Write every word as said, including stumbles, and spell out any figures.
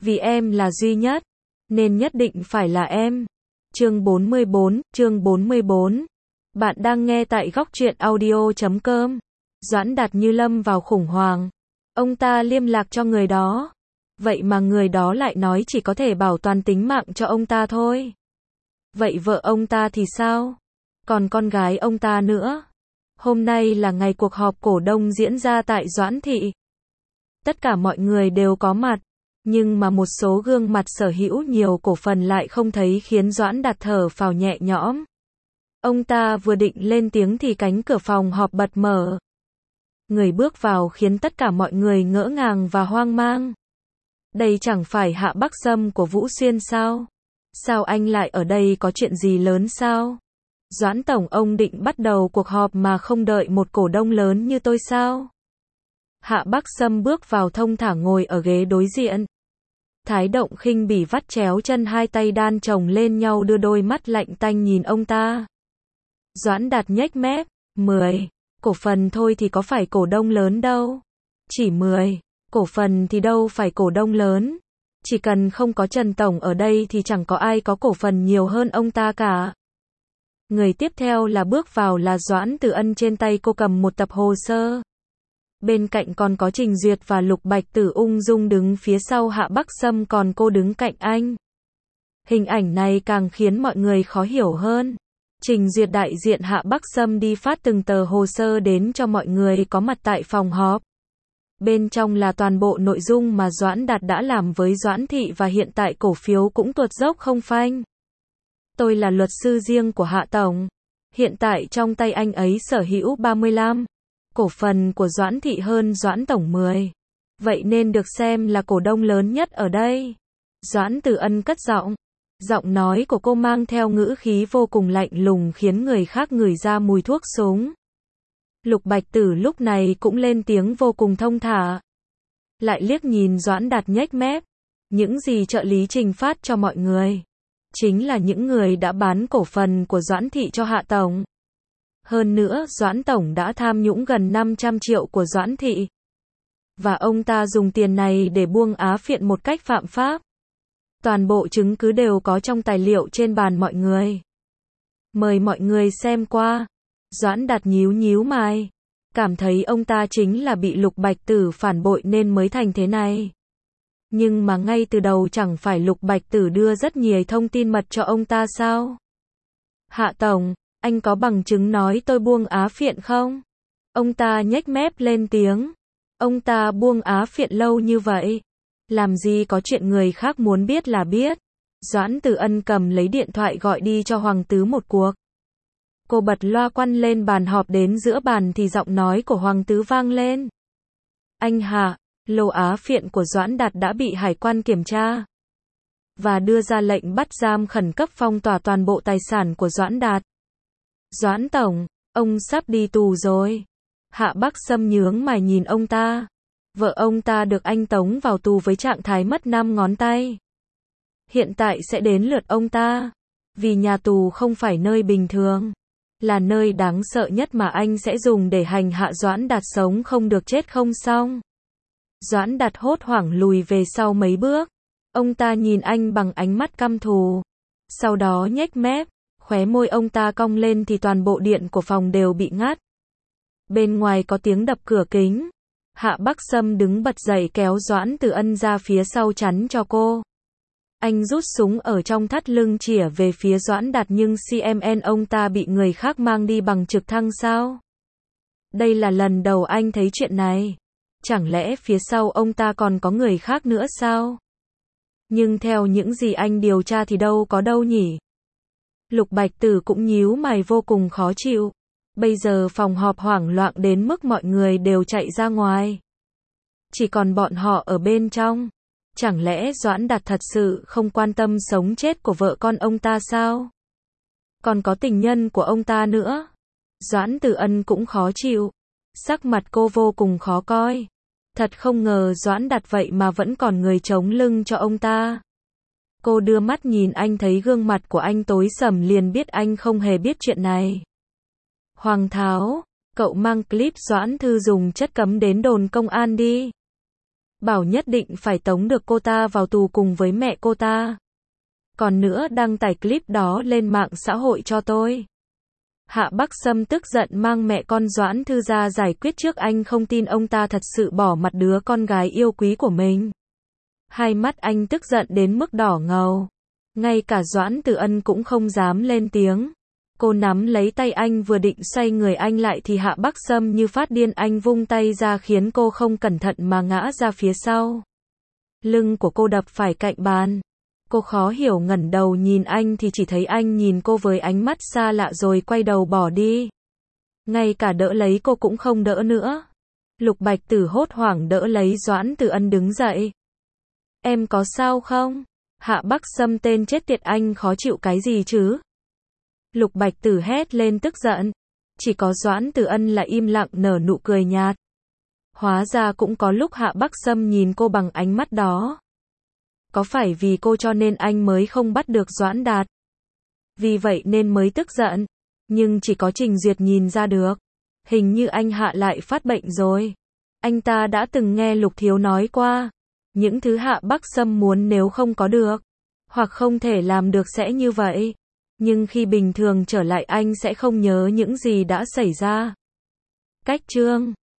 Vì em là duy nhất, nên nhất định phải là em. Chương bốn mươi bốn, chương bốn mươi bốn. Bạn đang nghe tại góc truyện audio chấm com. Doãn Đạt như lâm vào khủng hoảng. Ông ta liêm lạc cho người đó. Vậy mà người đó lại nói chỉ có thể bảo toàn tính mạng cho ông ta thôi. Vậy vợ ông ta thì sao? Còn con gái ông ta nữa? Hôm nay là ngày cuộc họp cổ đông diễn ra tại Doãn Thị. Tất cả mọi người đều có mặt. Nhưng mà một số gương mặt sở hữu nhiều cổ phần lại không thấy, khiến Doãn Đạt thở phào nhẹ nhõm. Ông ta vừa định lên tiếng thì cánh cửa phòng họp bật mở. Người bước vào khiến tất cả mọi người ngỡ ngàng và hoang mang. Đây chẳng phải Hạ Bắc Sâm của Vũ Xuyên sao? Sao anh lại ở đây, có chuyện gì lớn sao? Doãn tổng, ông định bắt đầu cuộc họp mà không đợi một cổ đông lớn như tôi sao? Hạ Bắc Sâm bước vào thong thả ngồi ở ghế đối diện. Thái Động khinh bỉ vắt chéo chân, hai tay đan chồng lên nhau, đưa đôi mắt lạnh tanh nhìn ông ta. Doãn Đạt nhếch mép, mười cổ phần thôi thì có phải cổ đông lớn đâu. Chỉ mười cổ phần thì đâu phải cổ đông lớn. Chỉ cần không có Trần Tổng ở đây thì chẳng có ai có cổ phần nhiều hơn ông ta cả. Người tiếp theo là bước vào là Doãn Từ Ân, trên tay cô cầm một tập hồ sơ. Bên cạnh còn có Trình Duyệt và Lục Bạch Tử ung dung đứng phía sau Hạ Bắc Sâm, còn cô đứng cạnh anh. Hình ảnh này càng khiến mọi người khó hiểu hơn. Trình Duyệt đại diện Hạ Bắc Sâm đi phát từng tờ hồ sơ đến cho mọi người có mặt tại phòng họp. Bên trong là toàn bộ nội dung mà Doãn Đạt đã làm với Doãn Thị, và hiện tại cổ phiếu cũng tuột dốc không phanh. Tôi là luật sư riêng của Hạ Tổng. Hiện tại trong tay anh ấy sở hữu ba mươi lăm cổ phần của Doãn Thị, hơn Doãn Tổng mười. Vậy nên được xem là cổ đông lớn nhất ở đây. Doãn Từ Ân cất giọng. Giọng nói của cô mang theo ngữ khí vô cùng lạnh lùng, khiến người khác ngửi ra mùi thuốc súng. Lục Bạch Tử lúc này cũng lên tiếng vô cùng thong thả. Lại liếc nhìn Doãn Đạt nhếch mép. Những gì trợ lý Trình phát cho mọi người chính là những người đã bán cổ phần của Doãn Thị cho Hạ Tổng. Hơn nữa, Doãn Tổng đã tham nhũng gần năm trăm triệu của Doãn Thị. Và ông ta dùng tiền này để buông á phiện một cách phạm pháp. Toàn bộ chứng cứ đều có trong tài liệu trên bàn mọi người. Mời mọi người xem qua. Doãn Đạt nhíu nhíu mày. Cảm thấy ông ta chính là bị Lục Bạch Tử phản bội nên mới thành thế này. Nhưng mà ngay từ đầu chẳng phải Lục Bạch Tử đưa rất nhiều thông tin mật cho ông ta sao? Hạ Tổng, anh có bằng chứng nói tôi buông á phiện không? Ông ta nhếch mép lên tiếng. Ông ta buông á phiện lâu như vậy. Làm gì có chuyện người khác muốn biết là biết. Doãn Từ Ân cầm lấy điện thoại gọi đi cho Hoàng Tứ một cuộc. Cô bật loa quăng lên bàn họp, đến giữa bàn thì giọng nói của Hoàng Tứ vang lên. Anh Hạ, lô á phiện của Doãn Đạt đã bị hải quan kiểm tra và đưa ra lệnh bắt giam khẩn cấp, phong tỏa toàn bộ tài sản của Doãn Đạt. Doãn Tổng, ông sắp đi tù rồi. Hạ Bắc Sâm nhướng mày nhìn ông ta. Vợ ông ta được anh tống vào tù với trạng thái mất năm ngón tay. Hiện tại sẽ đến lượt ông ta. Vì nhà tù không phải nơi bình thường, là nơi đáng sợ nhất mà anh sẽ dùng để hành hạ Doãn Đạt, sống không được chết không xong. Doãn Đạt hốt hoảng lùi về sau mấy bước. Ông ta nhìn anh bằng ánh mắt căm thù. Sau đó nhếch mép, khóe môi ông ta cong lên thì toàn bộ điện của phòng đều bị ngắt. Bên ngoài có tiếng đập cửa kính. Hạ Bắc Sâm đứng bật dậy kéo Doãn Từ Ân ra phía sau chắn cho cô. Anh rút súng ở trong thắt lưng chĩa về phía Doãn Đạt, nhưng xê em en ông ta bị người khác mang đi bằng trực thăng sao? Đây là lần đầu anh thấy chuyện này. Chẳng lẽ phía sau ông ta còn có người khác nữa sao? Nhưng theo những gì anh điều tra thì đâu có đâu nhỉ? Lục Bạch Tử cũng nhíu mày vô cùng khó chịu. Bây giờ phòng họp hoảng loạn đến mức mọi người đều chạy ra ngoài. Chỉ còn bọn họ ở bên trong. Chẳng lẽ Doãn Đạt thật sự không quan tâm sống chết của vợ con ông ta sao? Còn có tình nhân của ông ta nữa. Doãn Từ Ân cũng khó chịu. Sắc mặt cô vô cùng khó coi. Thật không ngờ Doãn Đạt vậy mà vẫn còn người chống lưng cho ông ta. Cô đưa mắt nhìn anh, thấy gương mặt của anh tối sầm liền biết anh không hề biết chuyện này. Hoàng Tháo, cậu mang clip Doãn Thư dùng chất cấm đến đồn công an đi. bảo nhất định phải tống được cô ta vào tù cùng với mẹ cô ta. Còn nữa đăng tải clip đó lên mạng xã hội cho tôi. Hạ Bắc Sâm tức giận mang mẹ con Doãn Thư ra giải quyết trước, anh không tin ông ta thật sự bỏ mặt đứa con gái yêu quý của mình. Hai mắt anh tức giận đến mức đỏ ngầu. Ngay cả Doãn Tử Ân cũng không dám lên tiếng. Cô nắm lấy tay anh vừa định xoay người anh lại thì Hạ Bắc Sâm như phát điên, anh vung tay ra khiến cô không cẩn thận mà ngã ra phía sau. Lưng của cô đập phải cạnh bàn. Cô khó hiểu ngẩng đầu nhìn anh thì chỉ thấy anh nhìn cô với ánh mắt xa lạ rồi quay đầu bỏ đi. Ngay cả đỡ lấy cô cũng không đỡ nữa. Lục Bạch Tử hốt hoảng đỡ lấy Doãn Tử Ân đứng dậy. Em có sao không? Hạ Bắc Sâm tên chết tiệt, anh khó chịu cái gì chứ? Lục Bạch Tử hét lên tức giận. Chỉ có Doãn Tử Ân là im lặng nở nụ cười nhạt. Hóa ra cũng có lúc Hạ Bắc Sâm nhìn cô bằng ánh mắt đó. Có phải vì cô cho nên anh mới không bắt được Doãn Đạt? Vì vậy nên mới tức giận. Nhưng chỉ có Trình Duyệt nhìn ra được. Hình như anh Hạ lại phát bệnh rồi. Anh ta đã từng nghe Lục Thiếu nói qua. Những thứ Hạ Bắc Sâm muốn nếu không có được, hoặc không thể làm được sẽ như vậy. Nhưng khi bình thường trở lại anh sẽ không nhớ những gì đã xảy ra. Cách chương